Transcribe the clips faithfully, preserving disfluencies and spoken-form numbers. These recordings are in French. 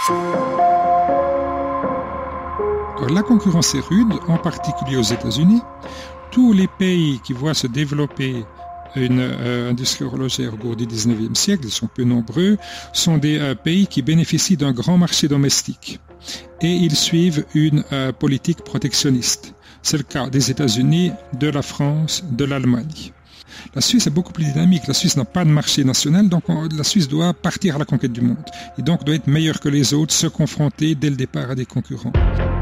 Alors, la concurrence est rude, en particulier aux États-Unis. Tous les pays qui voient se développer une euh, industrie horlogère au cours du dix-neuvième siècle, ils sont peu nombreux, sont des euh, pays qui bénéficient d'un grand marché domestique. Et ils suivent une euh, politique protectionniste. C'est le cas des États-Unis, de la France, de l'Allemagne. La Suisse est beaucoup plus dynamique. La Suisse n'a pas de marché national, donc on, la Suisse doit partir à la conquête du monde. Et donc doit être meilleure que les autres, se confronter dès le départ à des concurrents.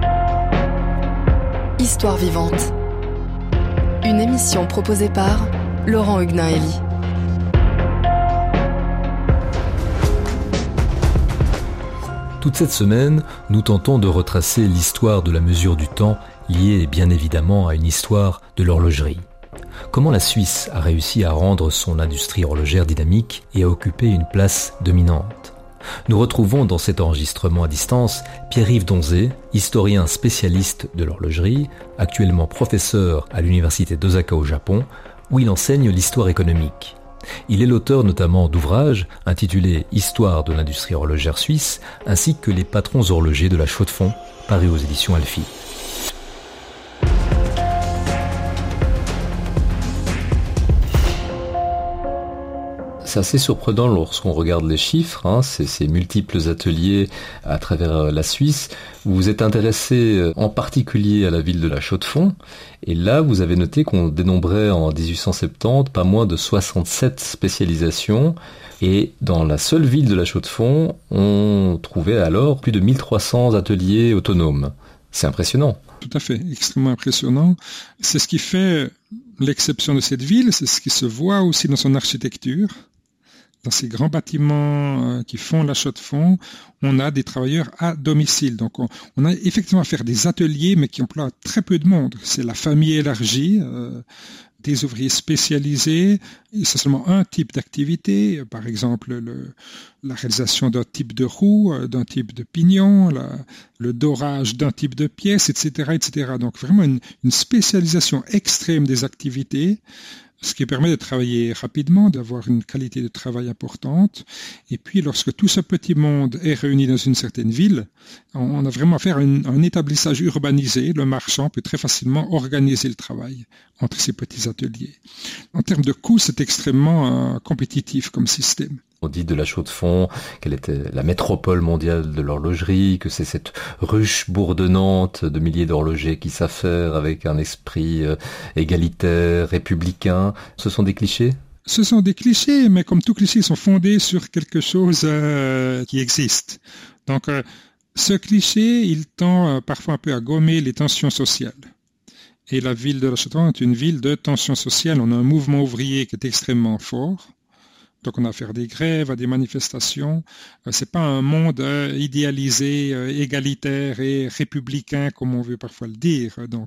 Histoire vivante. Une émission proposée par Laurent Huguenin-Elie. Toute cette semaine, nous tentons de retracer l'histoire de la mesure du temps liée bien évidemment à une histoire de l'horlogerie. Comment la Suisse a réussi à rendre son industrie horlogère dynamique et à occuper une place dominante. Nous retrouvons dans cet enregistrement à distance Pierre-Yves Donzé, historien spécialiste de l'horlogerie, actuellement professeur à l'université d'Osaka au Japon, où il enseigne l'histoire économique. Il est l'auteur notamment d'ouvrages intitulés « Histoire de l'industrie horlogère suisse » ainsi que « Les patrons horlogers de la Chaux-de-Fonds » paru aux éditions Alphie. C'est assez surprenant lorsqu'on regarde les chiffres, hein, ces, ces multiples ateliers à travers la Suisse. Vous vous êtes intéressé en particulier à la ville de la Chaux-de-Fonds, et là vous avez noté qu'on dénombrait en dix-huit cent soixante-dix pas moins de soixante-sept spécialisations, et dans la seule ville de la Chaux-de-Fonds, on trouvait alors plus de mille trois cents ateliers autonomes. C'est impressionnant. Tout à fait, extrêmement impressionnant. C'est ce qui fait l'exception de cette ville, c'est ce qui se voit aussi dans son architecture. Dans ces grands bâtiments qui font la Chaux-de-Fonds, on a des travailleurs à domicile. Donc on, on a effectivement à faire des ateliers, mais qui emploient très peu de monde. C'est la famille élargie, euh, des ouvriers spécialisés. Et c'est seulement un type d'activité, par exemple le, la réalisation d'un type de roue, d'un type de pignon, la, le dorage d'un type de pièce, et cetera, et cetera. Donc vraiment une, une spécialisation extrême des activités, ce qui permet de travailler rapidement, d'avoir une qualité de travail importante. Et puis, lorsque tout ce petit monde est réuni dans une certaine ville, on a vraiment affaire à un, un établissage urbanisé. Le marchand peut très facilement organiser le travail entre ces petits ateliers. En termes de coûts, c'est extrêmement euh, compétitif comme système. On dit de la Chaux-de-Fonds qu'elle était la métropole mondiale de l'horlogerie, que c'est cette ruche bourdonnante de milliers d'horlogers qui s'affairent avec un esprit égalitaire, républicain. Ce sont des clichés ? Ce sont des clichés, mais comme tous clichés, ils sont fondés sur quelque chose euh, qui existe. Donc, euh, ce cliché, il tend euh, parfois un peu à gommer les tensions sociales. Et la ville de la Chaux-de-Fonds est une ville de tensions sociales. On a un mouvement ouvrier qui est extrêmement fort. Donc on a affaire à des grèves, à des manifestations. Euh, c'est pas un monde euh, idéalisé, euh, égalitaire et républicain comme on veut parfois le dire. Donc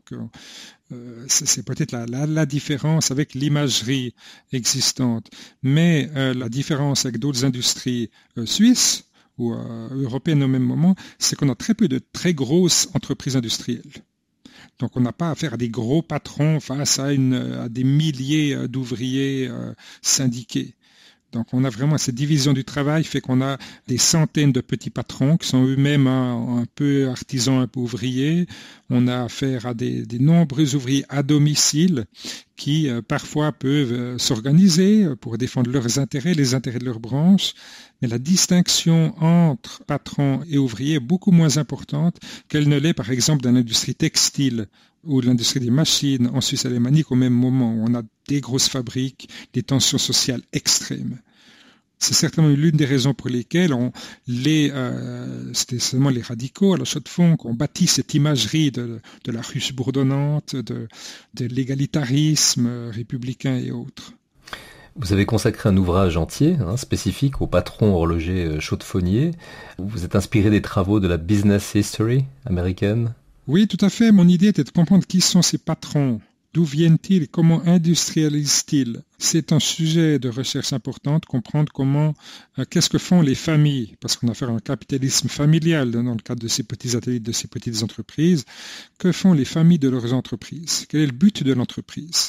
euh, c'est, c'est peut-être la, la, la différence avec l'imagerie existante. Mais euh, la différence avec d'autres industries euh, suisses ou euh, européennes au même moment, c'est qu'on a très peu de très grosses entreprises industrielles. Donc on n'a pas affaire à des gros patrons face à, une, à des milliers d'ouvriers euh, syndiqués. Donc on a vraiment cette division du travail fait qu'on a des centaines de petits patrons qui sont eux-mêmes un, un peu artisans, un peu ouvriers. On a affaire à des, des nombreux ouvriers à domicile qui euh, parfois peuvent euh, s'organiser pour défendre leurs intérêts, les intérêts de leur branche. Mais la distinction entre patrons et ouvriers est beaucoup moins importante qu'elle ne l'est par exemple dans l'industrie textile ou de l'industrie des machines en Suisse alémanique au même moment où on a des grosses fabriques, des tensions sociales extrêmes. C'est certainement l'une des raisons pour lesquelles on, les, euh, c'était seulement les radicaux à la Chaux-de-Fonds qui ont bâti cette imagerie de, de la ruche bourdonnante, de, de l'égalitarisme républicain et autres. Vous avez consacré un ouvrage entier, hein, spécifique au patron horloger chaux-de-fonnier. Vous êtes inspiré des travaux de la business history américaine ? Oui, tout à fait. Mon idée était de comprendre qui sont ces patrons, d'où viennent-ils et comment industrialisent-ils. C'est un sujet de recherche important, de comprendre comment, euh, qu'est-ce que font les familles, parce qu'on a affaire à un capitalisme familial dans le cadre de ces petits ateliers, de ces petites entreprises. Que font les familles de leurs entreprises ? Quel est le but de l'entreprise ?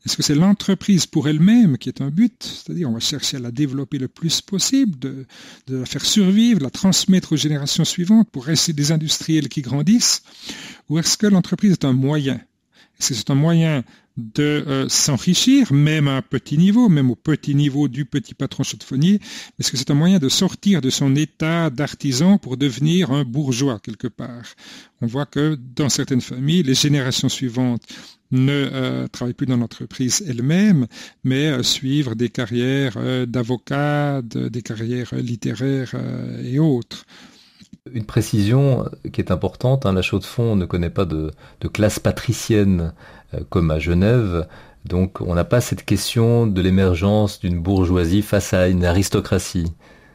Est-ce que c'est l'entreprise pour elle-même qui est un but? C'est-à-dire on va chercher à la développer le plus possible, de, de la faire survivre, la transmettre aux générations suivantes pour rester des industriels qui grandissent? Ou est-ce que l'entreprise est un moyen? Est-ce que c'est un moyen de euh, s'enrichir, même à un petit niveau, même au petit niveau du petit patron chaudefonnier? Est-ce que c'est un moyen de sortir de son état d'artisan pour devenir un bourgeois quelque part? On voit que dans certaines familles, les générations suivantes ne euh, travaillent plus dans l'entreprise elle-même, mais euh, suivent des carrières euh, d'avocats, de, des carrières littéraires euh, et autres. Une précision qui est importante, hein, la Chaux-de-Fonds ne connaît pas de, de classe patricienne euh, comme à Genève, donc on n'a pas cette question de l'émergence d'une bourgeoisie face à une aristocratie.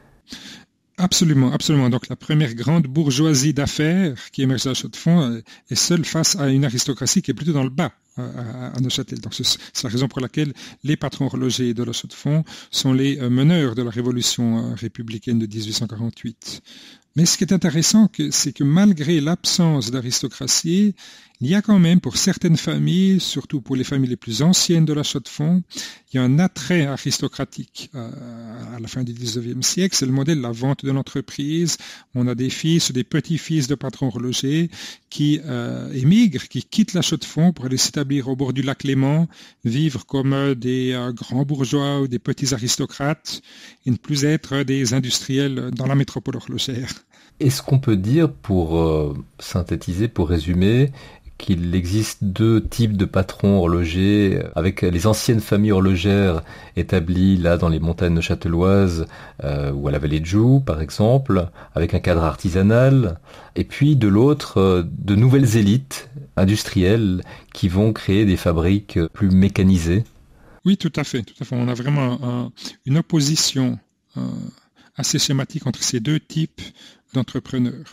Absolument, absolument. Donc la première grande bourgeoisie d'affaires qui émerge à Chaux-de-Fonds est seule face à une aristocratie qui est plutôt dans le bas à, à Neuchâtel. Donc c'est la raison pour laquelle les patrons horlogers de la Chaux-de-Fonds sont les meneurs de la révolution républicaine de dix-huit cent quarante-huit. Mais ce qui est intéressant, c'est que malgré l'absence d'aristocratie, il y a quand même pour certaines familles, surtout pour les familles les plus anciennes de la Chaux-de-Fonds, il y a un attrait aristocratique à la fin du dix-neuvième siècle. C'est le modèle de la vente de l'entreprise. On a des fils ou des petits-fils de patrons horlogers qui euh, émigrent, qui quittent la Chaux-de-Fonds pour aller s'établir au bord du lac Léman, vivre comme des euh, grands bourgeois ou des petits aristocrates et ne plus être des industriels dans la métropole horlogère. Est-ce qu'on peut dire, pour euh, synthétiser, pour résumer, qu'il existe deux types de patrons horlogers, avec les anciennes familles horlogères établies là dans les montagnes neuchâteloises euh, ou à la vallée de Joux par exemple, avec un cadre artisanal, et puis de l'autre euh, de nouvelles élites industrielles qui vont créer des fabriques plus mécanisées? Oui, tout à fait, tout à fait. On a vraiment un, une opposition euh, assez schématique entre ces deux types d'entrepreneurs.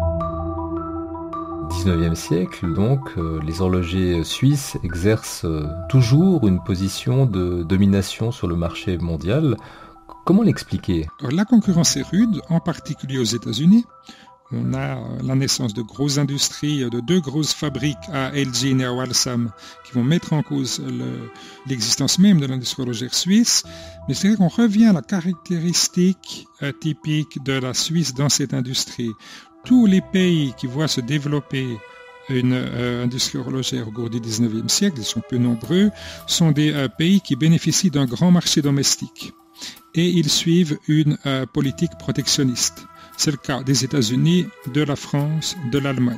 dix-neuvième siècle, donc, euh, les horlogers suisses exercent euh, toujours une position de domination sur le marché mondial. Comment l'expliquer? La concurrence est rude, en particulier aux États-Unis. On a la naissance de grosses industries, de deux grosses fabriques à Elgin et à Walsam qui vont mettre en cause le, l'existence même de l'industrie horlogère suisse. Mais c'est vrai qu'on revient à la caractéristique euh, typique de la Suisse dans cette industrie. Tous les pays qui voient se développer une euh, industrie horlogère au cours du dix-neuvième siècle, ils sont peu nombreux, sont des euh, pays qui bénéficient d'un grand marché domestique. Et ils suivent une euh, politique protectionniste. C'est le cas des États-Unis, de la France, de l'Allemagne,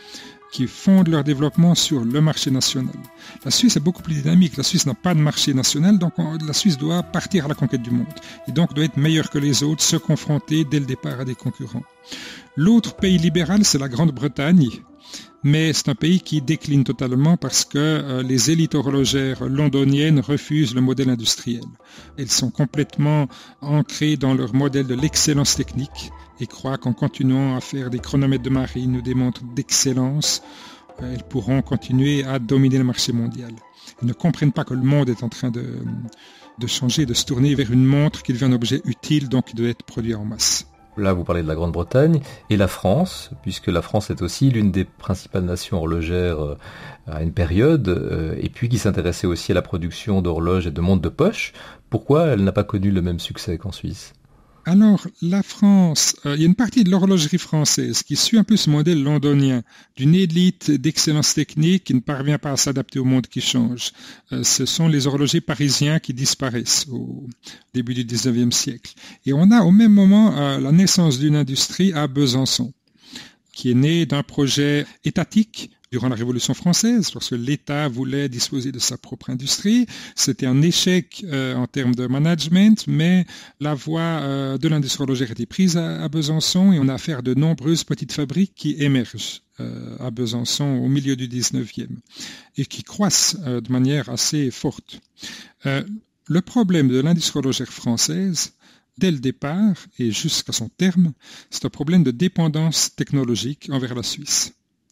qui fondent leur développement sur le marché national. La Suisse est beaucoup plus dynamique. La Suisse n'a pas de marché national, donc on, la Suisse doit partir à la conquête du monde. Et donc doit être meilleure que les autres, se confronter dès le départ à des concurrents. L'autre pays libéral, c'est la Grande-Bretagne, mais c'est un pays qui décline totalement parce que euh, les élites horlogères londoniennes refusent le modèle industriel. Elles sont complètement ancrées dans leur modèle de l'excellence technique et croient qu'en continuant à faire des chronomètres de marine ou des montres d'excellence, euh, elles pourront continuer à dominer le marché mondial. Elles ne comprennent pas que le monde est en train de, de changer, de se tourner vers une montre qui devient un objet utile, donc qui doit être produit en masse. Là, vous parlez de la Grande-Bretagne et la France, puisque la France est aussi l'une des principales nations horlogères à une période, et puis qui s'intéressait aussi à la production d'horloges et de montres de poche. Pourquoi elle n'a pas connu le même succès qu'en Suisse ? Alors, la France, euh, il y a une partie de l'horlogerie française qui suit un peu ce modèle londonien, d'une élite d'excellence technique qui ne parvient pas à s'adapter au monde qui change. Euh, ce sont les horlogers parisiens qui disparaissent au début du dix-neuvième siècle. Et on a au même moment euh, la naissance d'une industrie à Besançon, qui est née d'un projet étatique durant la Révolution française, parce que l'État voulait disposer de sa propre industrie. C'était un échec euh, en termes de management, mais la voie euh, de l'industrie horlogère a été prise à, à Besançon et on a affaire à de nombreuses petites fabriques qui émergent euh, à Besançon au milieu du dix-neuvième et qui croissent euh, de manière assez forte. Euh, le problème de l'industrie horlogère française, dès le départ et jusqu'à son terme, c'est un problème de dépendance technologique envers la Suisse.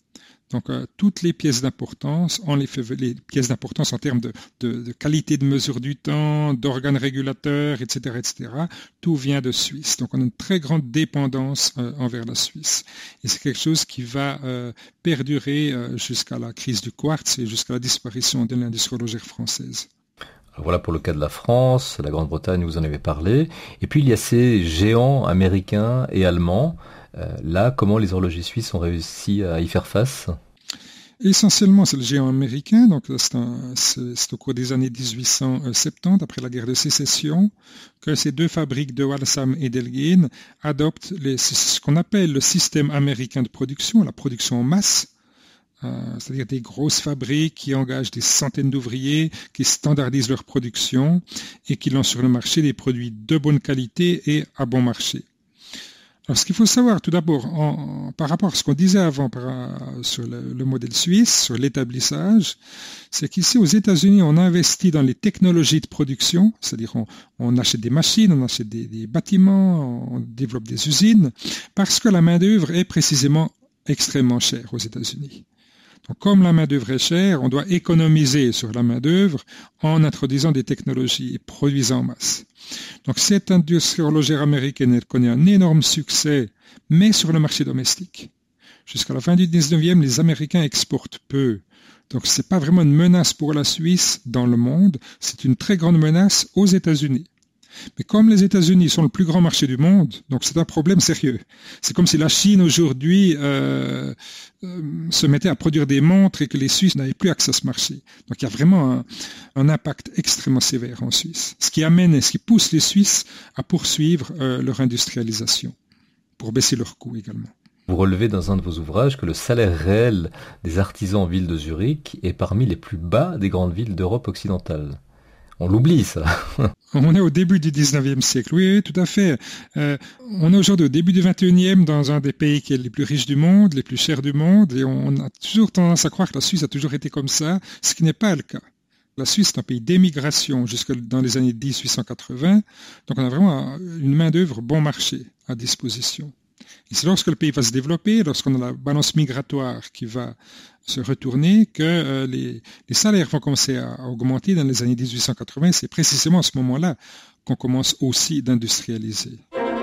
Donc, euh, toutes les pièces d'importance, on les fait, les pièces d'importance en termes de, de, de qualité de mesure du temps, d'organes régulateurs, et cetera, et cetera, tout vient de Suisse. Donc, on a une très grande dépendance euh, envers la Suisse. Et c'est quelque chose qui va euh, perdurer euh, jusqu'à la crise du quartz et jusqu'à la disparition de l'industrie horlogère française. Alors voilà pour le cas de la France, la Grande-Bretagne, vous en avez parlé. Et puis, il y a ces géants américains et allemands. Euh, là, comment les horlogers suisses ont réussi à y faire face ? Essentiellement, c'est le géant américain. Donc, c'est, un, c'est, c'est au cours des années dix-huit cent soixante-dix, après la guerre de sécession, que ces deux fabriques de Waltham et d'Elgin adoptent les, ce qu'on appelle le système américain de production, la production en masse. Euh, c'est-à-dire des grosses fabriques qui engagent des centaines d'ouvriers, qui standardisent leur production et qui lancent sur le marché des produits de bonne qualité et à bon marché. Alors, ce qu'il faut savoir tout d'abord, en, en, par rapport à ce qu'on disait avant par, sur le, le modèle suisse, sur l'établissage, c'est qu'ici aux États-Unis, on investit dans les technologies de production, c'est-à-dire on, on achète des machines, on achète des, des bâtiments, on développe des usines, parce que la main-d'œuvre est précisément extrêmement chère aux États-Unis. Donc, comme la main-d'œuvre est chère, on doit économiser sur la main-d'œuvre en introduisant des technologies et produisant en masse. Donc, cette industrie horlogère américaine, elle connaît un énorme succès, mais sur le marché domestique. Jusqu'à la fin du dix-neuvième, les Américains exportent peu. Donc, ce n'est pas vraiment une menace pour la Suisse dans le monde, c'est une très grande menace aux États-Unis. Mais comme les États-Unis sont le plus grand marché du monde, donc c'est un problème sérieux. C'est comme si la Chine aujourd'hui euh, euh, se mettait à produire des montres et que les Suisses n'avaient plus accès à ce marché. Donc il y a vraiment un, un impact extrêmement sévère en Suisse, ce qui amène et ce qui pousse les Suisses à poursuivre euh, leur industrialisation, pour baisser leurs coûts également. Vous relevez dans un de vos ouvrages que le salaire réel des artisans en ville de Zurich est parmi les plus bas des grandes villes d'Europe occidentale. On l'oublie, ça. On est au début du dix-neuvième siècle, oui, oui, tout à fait. Euh, on est aujourd'hui au début du vingt et unième dans un des pays qui est les plus riches du monde, les plus chers du monde, et on a toujours tendance à croire que la Suisse a toujours été comme ça, ce qui n'est pas le cas. La Suisse est un pays d'émigration jusque dans les années dix-huit cent quatre-vingts, donc on a vraiment une main-d'œuvre bon marché à disposition. Et c'est lorsque le pays va se développer, lorsqu'on a la balance migratoire qui va se retourner, que euh, les, les salaires vont commencer à, à augmenter dans les années dix-huit cent quatre-vingts. C'est précisément à ce moment-là qu'on commence aussi d'industrialiser.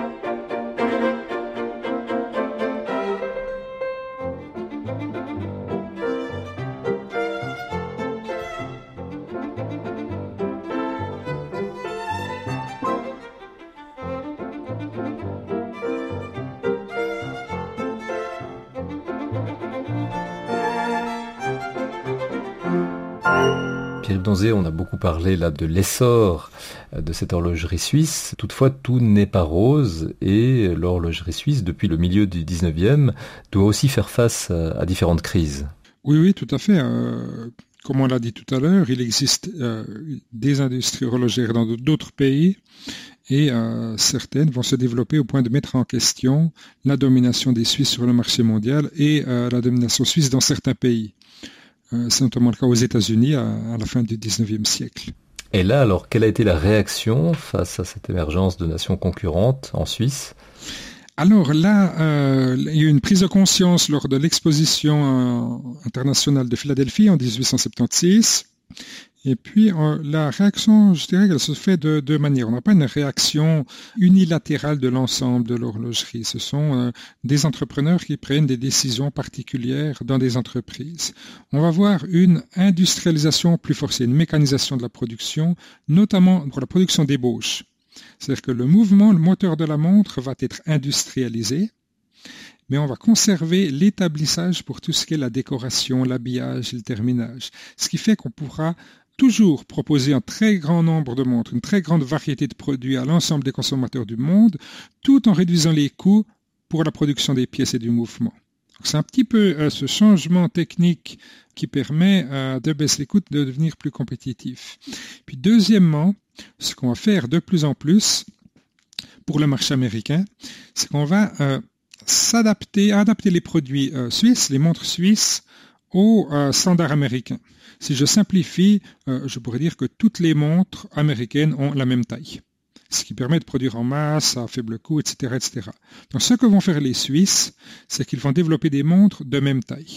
Pierre Donzé, on a beaucoup parlé là de l'essor de cette horlogerie suisse. Toutefois, tout n'est pas rose et l'horlogerie suisse, depuis le milieu du dix-neuvième, doit aussi faire face à différentes crises. Oui, oui, tout à fait. Euh, comme on l'a dit tout à l'heure, il existe euh, des industries horlogères dans d'autres pays et euh, certaines vont se développer au point de mettre en question la domination des Suisses sur le marché mondial et euh, la domination suisse dans certains pays. C'est notamment le cas aux États-Unis à, à la fin du dix-neuvième siècle. Et là, alors, quelle a été la réaction face à cette émergence de nations concurrentes en Suisse ? Alors là, euh, il y a eu une prise de conscience lors de l'exposition internationale de Philadelphie en dix-huit cent soixante-seize. Et puis, euh, la réaction, je dirais qu'elle se fait de deux manières. On n'a pas une réaction unilatérale de l'ensemble de l'horlogerie. Ce sont euh, des entrepreneurs qui prennent des décisions particulières dans des entreprises. On va voir une industrialisation plus forcée, une mécanisation de la production, notamment pour la production d'ébauches. C'est-à-dire que le mouvement, le moteur de la montre va être industrialisé, mais on va conserver l'établissage pour tout ce qui est la décoration, l'habillage et le terminage. Ce qui fait qu'on pourra toujours proposer un très grand nombre de montres, une très grande variété de produits à l'ensemble des consommateurs du monde, tout en réduisant les coûts pour la production des pièces et du mouvement. Donc c'est un petit peu euh, ce changement technique qui permet euh, de baisser les coûts, de devenir plus compétitif. Puis deuxièmement, ce qu'on va faire de plus en plus pour le marché américain, c'est qu'on va euh, s'adapter, adapter les produits euh, suisses, les montres suisses, aux euh, standards américains. Si je simplifie, euh, je pourrais dire que toutes les montres américaines ont la même taille, ce qui permet de produire en masse, à faible coût, et cetera, et cetera. Donc ce que vont faire les Suisses, c'est qu'ils vont développer des montres de même taille.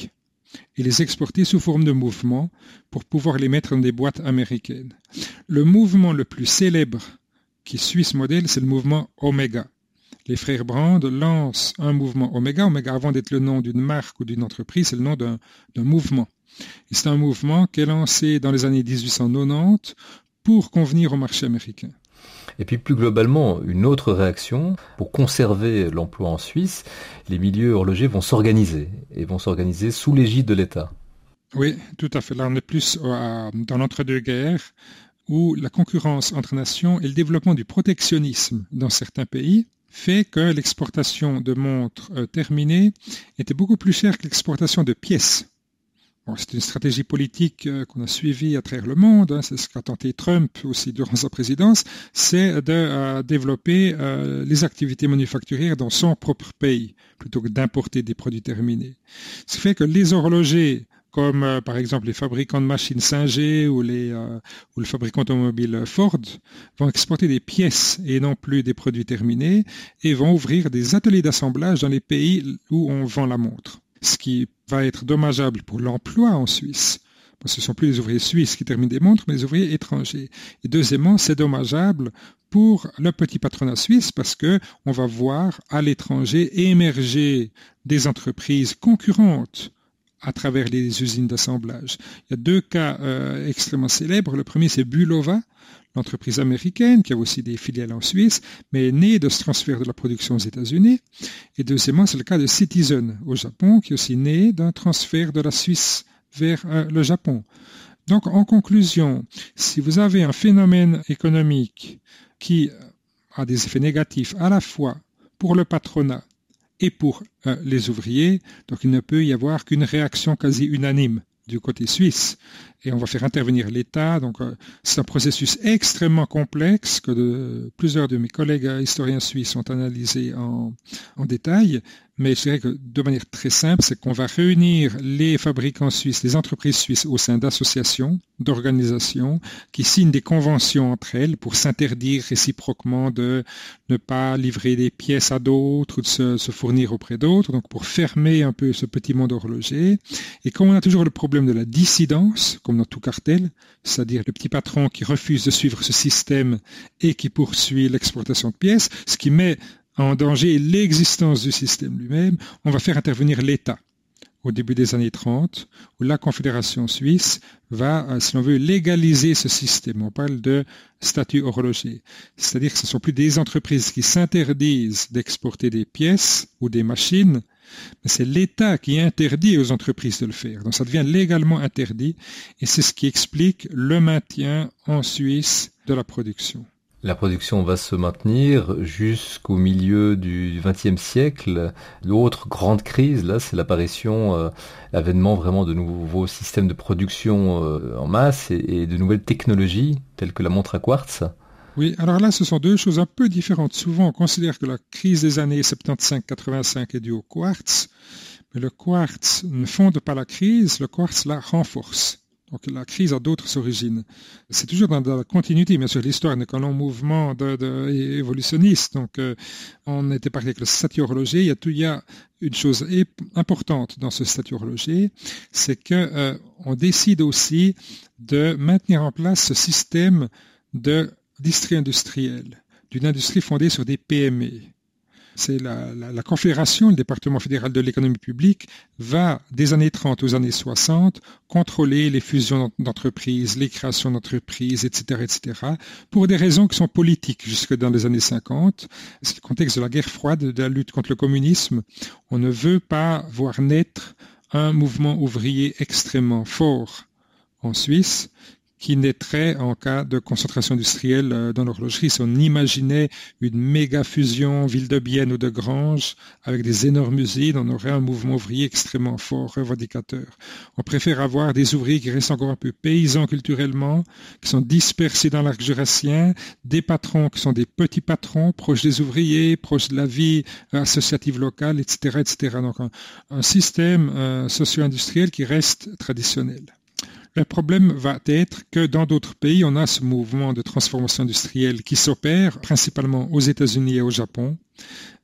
et les exporter sous forme de mouvements pour pouvoir les mettre dans des boîtes américaines. Le mouvement le plus célèbre qui suit ce modèle, c'est le mouvement Omega. Les frères Brand lancent un mouvement Omega. Omega, avant d'être le nom d'une marque ou d'une entreprise, c'est le nom d'un, d'un mouvement. Et c'est un mouvement qui est lancé dans les années dix-huit cent quatre-vingt-dix pour convenir au marché américain. Et puis plus globalement, une autre réaction, pour conserver l'emploi en Suisse, les milieux horlogers vont s'organiser, et vont s'organiser sous l'égide de l'État. Oui, tout à fait. Là, on est plus euh, dans l'entre-deux-guerres, où la concurrence entre nations et le développement du protectionnisme dans certains pays fait que l'exportation de montres euh, terminées était beaucoup plus chère que l'exportation de pièces. Bon, c'est une stratégie politique euh, qu'on a suivie à travers le monde, hein, c'est ce qu'a tenté Trump aussi durant sa présidence, c'est de euh, développer euh, les activités manufacturières dans son propre pays, plutôt que d'importer des produits terminés. Ce qui fait que les horlogers, comme euh, par exemple les fabricants de machines Singer ou, les, euh, ou le fabricant automobile Ford, vont exporter des pièces et non plus des produits terminés, et vont ouvrir des ateliers d'assemblage dans les pays où on vend la montre. Ce qui va être dommageable pour l'emploi en Suisse, parce que ce ne sont plus les ouvriers suisses qui terminent des montres, mais les ouvriers étrangers. Et deuxièmement, c'est dommageable pour le petit patronat suisse, parce que on va voir à l'étranger émerger des entreprises concurrentes à travers les usines d'assemblage. Il y a deux cas euh, extrêmement célèbres. Le premier, c'est Bulova, l'entreprise américaine, qui a aussi des filiales en Suisse, mais née de ce transfert de la production aux États-Unis. Et deuxièmement, c'est le cas de Citizen au Japon, qui est aussi né d'un transfert de la Suisse vers euh, le Japon. Donc, en conclusion, si vous avez un phénomène économique qui a des effets négatifs à la fois pour le patronat et pour euh, les ouvriers, donc il ne peut y avoir qu'une réaction quasi unanime du côté suisse, et on va faire intervenir l'État. Donc euh, c'est un processus extrêmement complexe que de, plusieurs de mes collègues historiens suisses ont analysé en, en détail, mais je dirais que de manière très simple, c'est qu'on va réunir les fabricants suisses, les entreprises suisses au sein d'associations, d'organisations qui signent des conventions entre elles pour s'interdire réciproquement de ne pas livrer des pièces à d'autres ou de se, se fournir auprès d'autres, donc pour fermer un peu ce petit monde horloger. Et comme on a toujours le problème de la dissidence, comme dans tout cartel, c'est-à-dire le petit patron qui refuse de suivre ce système et qui poursuit l'exportation de pièces, ce qui met en danger l'existence du système lui-même, on va faire intervenir l'État au début des années trente, où la Confédération suisse va, si l'on veut, légaliser ce système. On parle de statut horloger. C'est-à-dire que ce ne sont plus des entreprises qui s'interdisent d'exporter des pièces ou des machines, mais c'est l'État qui interdit aux entreprises de le faire. Donc ça devient légalement interdit, et c'est ce qui explique le maintien en Suisse de la production. La production va se maintenir jusqu'au milieu du vingtième siècle. L'autre grande crise, là, c'est l'apparition, euh, l'avènement vraiment de nouveaux systèmes de production euh, en masse et, et de nouvelles technologies, telles que la montre à quartz. Oui, alors là, ce sont deux choses un peu différentes. Souvent, on considère que la crise des années soixante-quinze quatre-vingt-cinq est due au quartz, mais le quartz ne fonde pas la crise, le quartz la renforce. Donc la crise a d'autres origines. C'est toujours dans la continuité, bien sûr, l'histoire n'est qu'un long mouvement de, de, évolutionniste. Donc euh, on était parlé avec le statut horloger. Il y a, tout, il y a une chose importante dans ce statut horloger, c'est que euh, on décide aussi de maintenir en place ce système de d'industrie industrielle, d'une industrie fondée sur des P M E. C'est la, la, la Confédération, le département fédéral de l'économie publique, va des années trente aux années soixante contrôler les fusions d'entreprises, les créations d'entreprises, et cetera, et cetera, pour des raisons qui sont politiques jusque dans les années cinquante. C'est le contexte de la guerre froide, de la lutte contre le communisme. On ne veut pas voir naître un mouvement ouvrier extrêmement fort en Suisse, qui naîtrait en cas de concentration industrielle dans l'horlogerie. Si on imaginait une méga fusion ville de Bienne ou de Grange avec des énormes usines, on aurait un mouvement ouvrier extrêmement fort, revendicateur. On préfère avoir des ouvriers qui restent encore un peu paysans culturellement, qui sont dispersés dans l'arc jurassien, des patrons qui sont des petits patrons, proches des ouvriers, proches de la vie associative locale, et cetera, et cetera. Donc un, un système euh, socio-industriel qui reste traditionnel. Le problème va être que dans d'autres pays, on a ce mouvement de transformation industrielle qui s'opère principalement aux États-Unis et au Japon,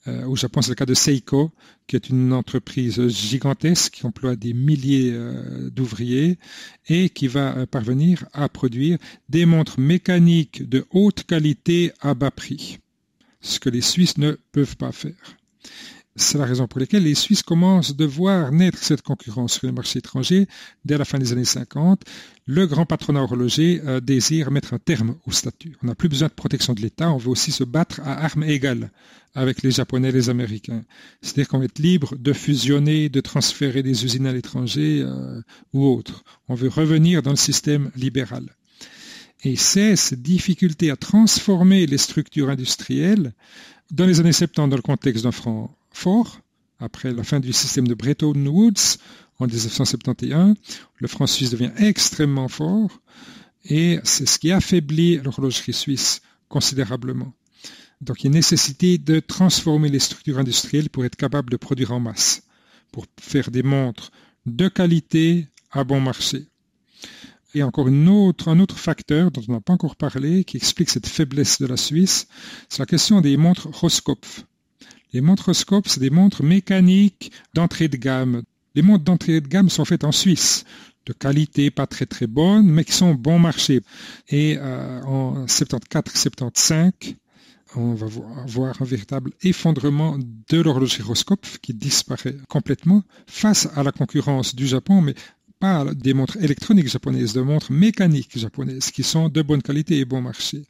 Euh, au Japon, c'est le cas de Seiko, qui est une entreprise gigantesque qui emploie des milliers euh, d'ouvriers et qui va euh, parvenir à produire des montres mécaniques de haute qualité à bas prix, ce que les Suisses ne peuvent pas faire. C'est la raison pour laquelle les Suisses commencent de voir naître cette concurrence sur les marchés étrangers dès la fin des années cinquante. Le grand patronat horloger euh, désire mettre un terme au statut. On n'a plus besoin de protection de l'État, on veut aussi se battre à armes égales avec les Japonais et les Américains. C'est-à-dire qu'on va être libre de fusionner, de transférer des usines à l'étranger euh, ou autre. On veut revenir dans le système libéral. Et c'est cette difficulté à transformer les structures industrielles dans les années soixante-dix dans le contexte d'un franc fort, après la fin du système de Bretton Woods en dix-neuf cent soixante et onze, le franc suisse devient extrêmement fort et c'est ce qui affaiblit l'horlogerie suisse considérablement. Donc il y a une nécessité de transformer les structures industrielles pour être capable de produire en masse, pour faire des montres de qualité à bon marché. Et encore une autre, un autre facteur dont on n'a pas encore parlé qui explique cette faiblesse de la Suisse, c'est la question des montres Roskopf. Les montres Roskopf, c'est des montres mécaniques d'entrée de gamme. Les montres d'entrée de gamme sont faites en Suisse, de qualité pas très très bonne, mais qui sont bon marché. Et euh, en soixante-quatorze soixante-quinze, on va voir un véritable effondrement de l'horlogerie Roskopf qui disparaît complètement face à la concurrence du Japon, mais pas des montres électroniques japonaises, de montres mécaniques japonaises qui sont de bonne qualité et bon marché.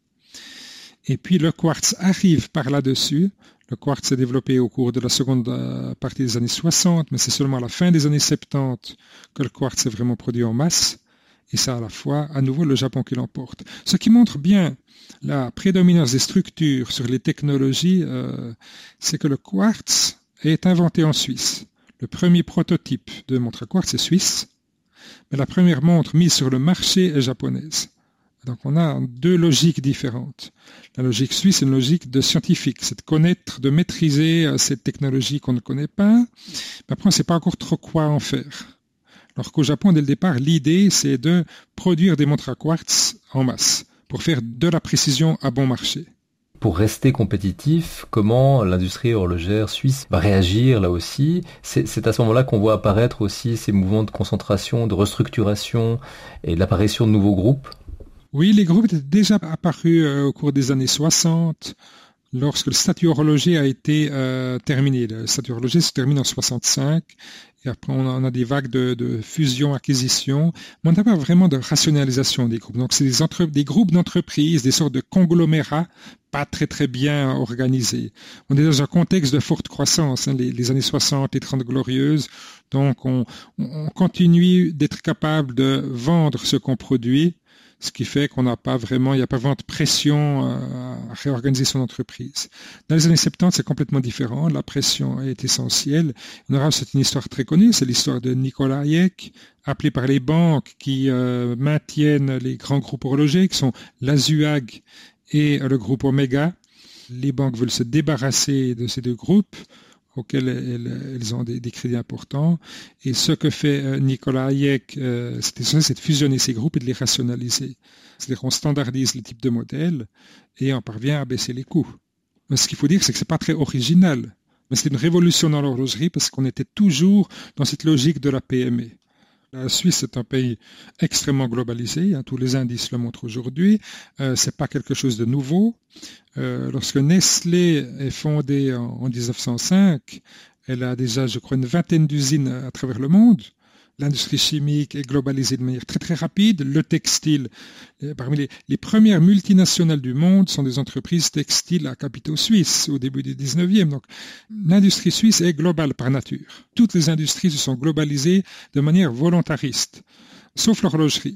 Et puis le quartz arrive par là-dessus. Le quartz s'est développé au cours de la seconde partie des années soixante, mais c'est seulement à la fin des années soixante-dix que le quartz est vraiment produit en masse. Et c'est à la fois, à nouveau, le Japon qui l'emporte. Ce qui montre bien la prédominance des structures sur les technologies, euh, c'est que le quartz est inventé en Suisse. Le premier prototype de montre à quartz est suisse, mais la première montre mise sur le marché est japonaise. Donc on a deux logiques différentes. La logique suisse est une logique de scientifique, c'est de connaître, de maîtriser cette technologie qu'on ne connaît pas, mais après on ne sait pas encore trop quoi en faire. Alors qu'au Japon, dès le départ, l'idée c'est de produire des montres à quartz en masse, pour faire de la précision à bon marché. Pour rester compétitif, comment l'industrie horlogère suisse va réagir là aussi? C'est, c'est à ce moment-là qu'on voit apparaître aussi ces mouvements de concentration, de restructuration et l'apparition de nouveaux groupes? Oui, les groupes étaient déjà apparus euh, au cours des années soixante, lorsque le statut horloger a été euh, terminé. Le statut horloger se termine en soixante-cinq, et après on a, on a des vagues de, de fusion-acquisition, mais on n'a pas vraiment de rationalisation des groupes. Donc c'est des, entre, des groupes d'entreprises, des sortes de conglomérats, pas très très bien organisés. On est dans un contexte de forte croissance, hein, les, les années soixante, les trente glorieuses, donc on, on continue d'être capable de vendre ce qu'on produit, ce qui fait qu'on n'a pas vraiment, il n'y a pas vraiment de pression à réorganiser son entreprise. Dans les années soixante-dix, c'est complètement différent. La pression est essentielle. En Europe, c'est une histoire très connue. C'est l'histoire de Nikola Hayek, appelé par les banques qui euh, maintiennent les grands groupes horlogers, qui sont l'A S U A G et le groupe Omega. Les banques veulent se débarrasser de ces deux groupes auxquels elles, elles ont des, des crédits importants. Et ce que fait euh, Nikola Hayek, euh, c'est de fusionner ces groupes et de les rationaliser. C'est-à-dire qu'on standardise les types de modèles et on parvient à baisser les coûts. Mais ce qu'il faut dire, c'est que c'est pas très original. Mais c'est une révolution dans l'horlogerie parce qu'on était toujours dans cette logique de la P M E. La Suisse est un pays extrêmement globalisé, hein, tous les indices le montrent aujourd'hui. Euh, c'est pas quelque chose de nouveau. Euh, lorsque Nestlé est fondée en, en dix-neuf cent cinq, elle a déjà, je crois, une vingtaine d'usines à travers le monde. L'industrie chimique est globalisée de manière très très rapide. Le textile, parmi les, les premières multinationales du monde sont des entreprises textiles à capitaux suisses au début du dix-neuvième. Donc l'industrie suisse est globale par nature. Toutes les industries se sont globalisées de manière volontariste, sauf l'horlogerie.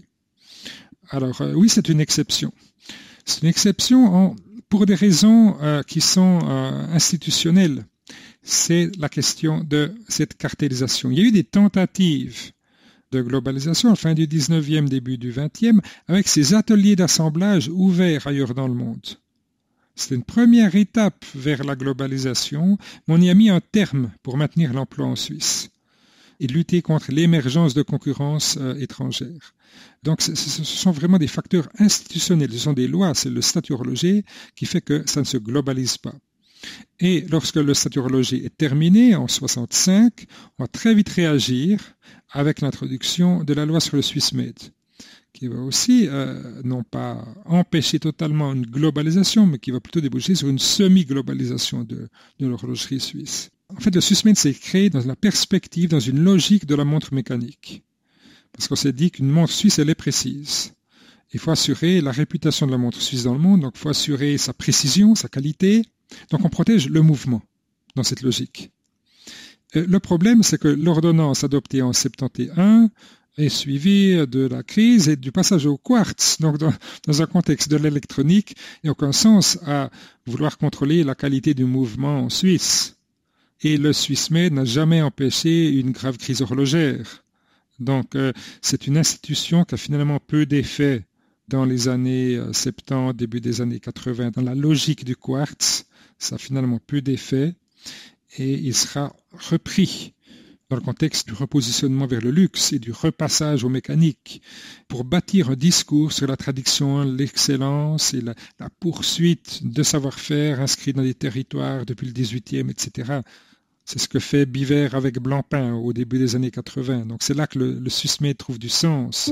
Alors euh, oui, c'est une exception. C'est une exception en, pour des raisons euh, qui sont euh, institutionnelles. C'est la question de cette cartélisation. Il y a eu des tentatives de globalisation à la fin du dix-neuvième, début du vingtième, avec ces ateliers d'assemblage ouverts ailleurs dans le monde. C'était une première étape vers la globalisation, mais on y a mis un terme pour maintenir l'emploi en Suisse et lutter contre l'émergence de concurrence euh, étrangère. Donc ce sont vraiment des facteurs institutionnels, ce sont des lois, c'est le statut horloger qui fait que ça ne se globalise pas. Et lorsque le statut horloger est terminé, en soixante-cinq, on va très vite réagir avec l'introduction de la loi sur le Swissmade, qui va aussi, euh, non pas empêcher totalement une globalisation, mais qui va plutôt déboucher sur une semi-globalisation de, de l'horlogerie suisse. En fait, le Swissmade s'est créé dans la perspective, dans une logique de la montre mécanique. Parce qu'on s'est dit qu'une montre suisse, elle est précise. Il faut assurer la réputation de la montre suisse dans le monde, donc il faut assurer sa précision, sa qualité. Donc on protège le mouvement dans cette logique. Euh, le problème, c'est que l'ordonnance adoptée en soixante et onze est suivie de la crise et du passage au quartz. Donc dans, dans un contexte de l'électronique, il n'y a aucun sens à vouloir contrôler la qualité du mouvement en Suisse. Et le Swissmade n'a jamais empêché une grave crise horlogère. Donc euh, c'est une institution qui a finalement peu d'effet dans les années soixante-dix, début des années quatre-vingts. Dans la logique du quartz, ça a finalement peu d'effet et il sera repris dans le contexte du repositionnement vers le luxe et du repassage aux mécaniques pour bâtir un discours sur la tradition, l'excellence et la, la poursuite de savoir-faire inscrit dans des territoires depuis le dix-huitième, et cetera. C'est ce que fait Biver avec Blancpain au début des années quatre-vingts. Donc c'est là que le, le Swissmade trouve du sens.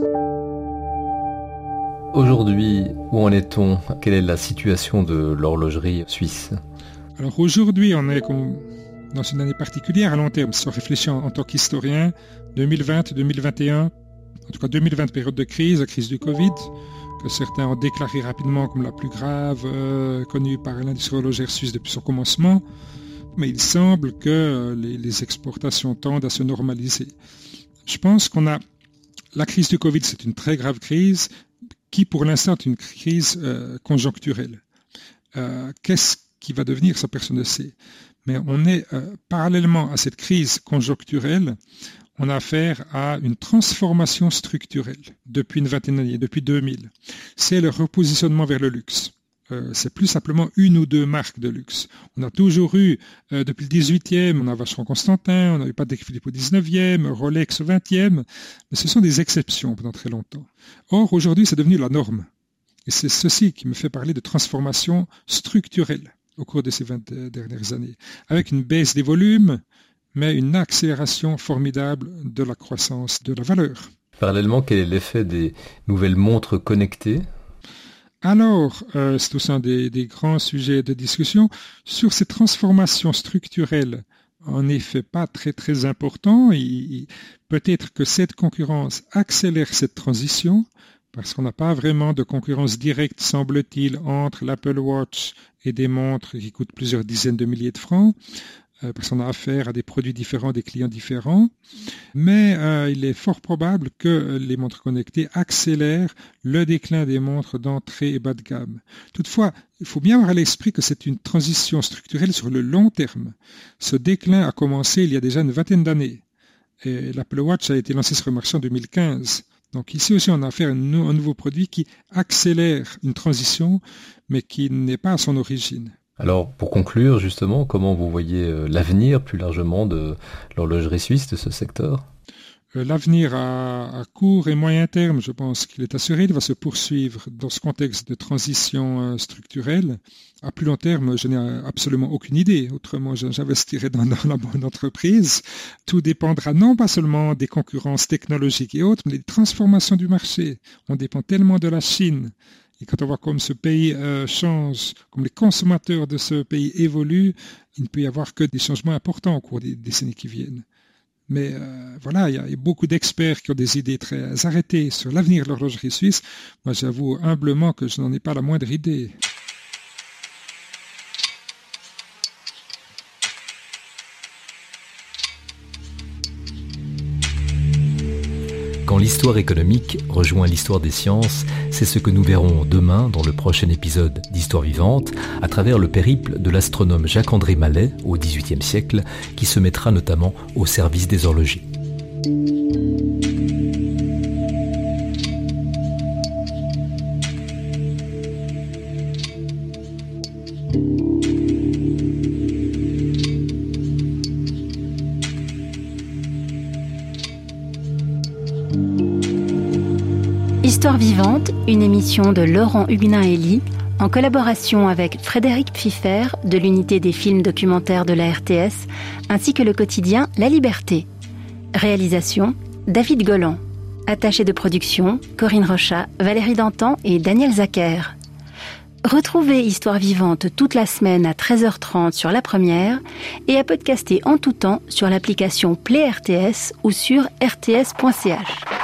Aujourd'hui, où en est-on? Quelle est la situation de l'horlogerie suisse? Alors aujourd'hui, on est comme dans une année particulière à long terme. Si on réfléchit en, en tant qu'historien, deux mille vingt, deux mille vingt et un, en tout cas deux mille vingt, période de crise, la crise du Covid, que certains ont déclaré rapidement comme la plus grave euh, connue par l'industrie horlogère suisse depuis son commencement. Mais il semble que les, les exportations tendent à se normaliser. Je pense qu'on a... La crise du Covid, c'est une très grave crise qui, pour l'instant, est une crise euh, conjoncturelle. Euh, qu'est-ce qui va devenir, ça personne ne sait. Mais on est, euh, parallèlement à cette crise conjoncturelle, on a affaire à une transformation structurelle depuis une vingtaine d'années, depuis deux mille. C'est le repositionnement vers le luxe. Euh, c'est plus simplement une ou deux marques de luxe. On a toujours eu, euh, depuis le dix-huitième, on a Vacheron Constantin, on n'a eu pas de Philippe au dix-neuvième, Rolex au vingtième, mais ce sont des exceptions pendant très longtemps. Or, aujourd'hui, c'est devenu la norme. Et c'est ceci qui me fait parler de transformation structurelle au cours de ces vingt dernières années, avec une baisse des volumes, mais une accélération formidable de la croissance de la valeur. Parallèlement, quel est l'effet des nouvelles montres connectées ? Alors, euh, c'est aussi un des, des grands sujets de discussion. Sur ces transformations structurelles, en effet pas très très important. Il, il, peut-être que cette concurrence accélère cette transition, parce qu'on n'a pas vraiment de concurrence directe, semble-t-il, entre l'Apple Watch et des montres qui coûtent plusieurs dizaines de milliers de francs, euh, parce qu'on a affaire à des produits différents, des clients différents. Mais euh, il est fort probable que les montres connectées accélèrent le déclin des montres d'entrée et bas de gamme. Toutefois, il faut bien avoir à l'esprit que c'est une transition structurelle sur le long terme. Ce déclin a commencé il y a déjà une vingtaine d'années. Et l'Apple Watch a été lancé sur le marché en deux mille quinze. Donc ici aussi, on a affaire à un nouveau produit qui accélère une transition, mais qui n'est pas à son origine. Alors, pour conclure, justement, comment vous voyez l'avenir plus largement de l'horlogerie suisse, de ce secteur ? L'avenir à, à court et moyen terme, je pense qu'il est assuré, il va se poursuivre dans ce contexte de transition structurelle. À plus long terme, je n'ai absolument aucune idée, autrement j'investirais dans, dans la bonne entreprise. Tout dépendra non pas seulement des concurrences technologiques et autres, mais des transformations du marché. On dépend tellement de la Chine. Et quand on voit comme ce pays euh, change, comme les consommateurs de ce pays évoluent, il ne peut y avoir que des changements importants au cours des décennies qui viennent. Mais euh, voilà, il y, y a beaucoup d'experts qui ont des idées très arrêtées sur l'avenir de l'horlogerie suisse. Moi, j'avoue humblement que je n'en ai pas la moindre idée. Quand l'histoire économique rejoint l'histoire des sciences, c'est ce que nous verrons demain dans le prochain épisode d'Histoire vivante, à travers le périple de l'astronome Jacques-André Mallet au dix-huitième siècle, qui se mettra notamment au service des horlogers. Histoire vivante, une émission de Laurent Huguenin-Hélie, en collaboration avec Frédéric Pfiffer de l'unité des films documentaires de la R T S, ainsi que le quotidien La Liberté. Réalisation, David Golan. Attaché de production, Corinne Rochat, Valérie Dantan et Daniel Zacher. Retrouvez Histoire vivante toute la semaine à treize heures trente sur La Première et à podcaster en tout temps sur l'application Play R T S ou sur r t s point c h.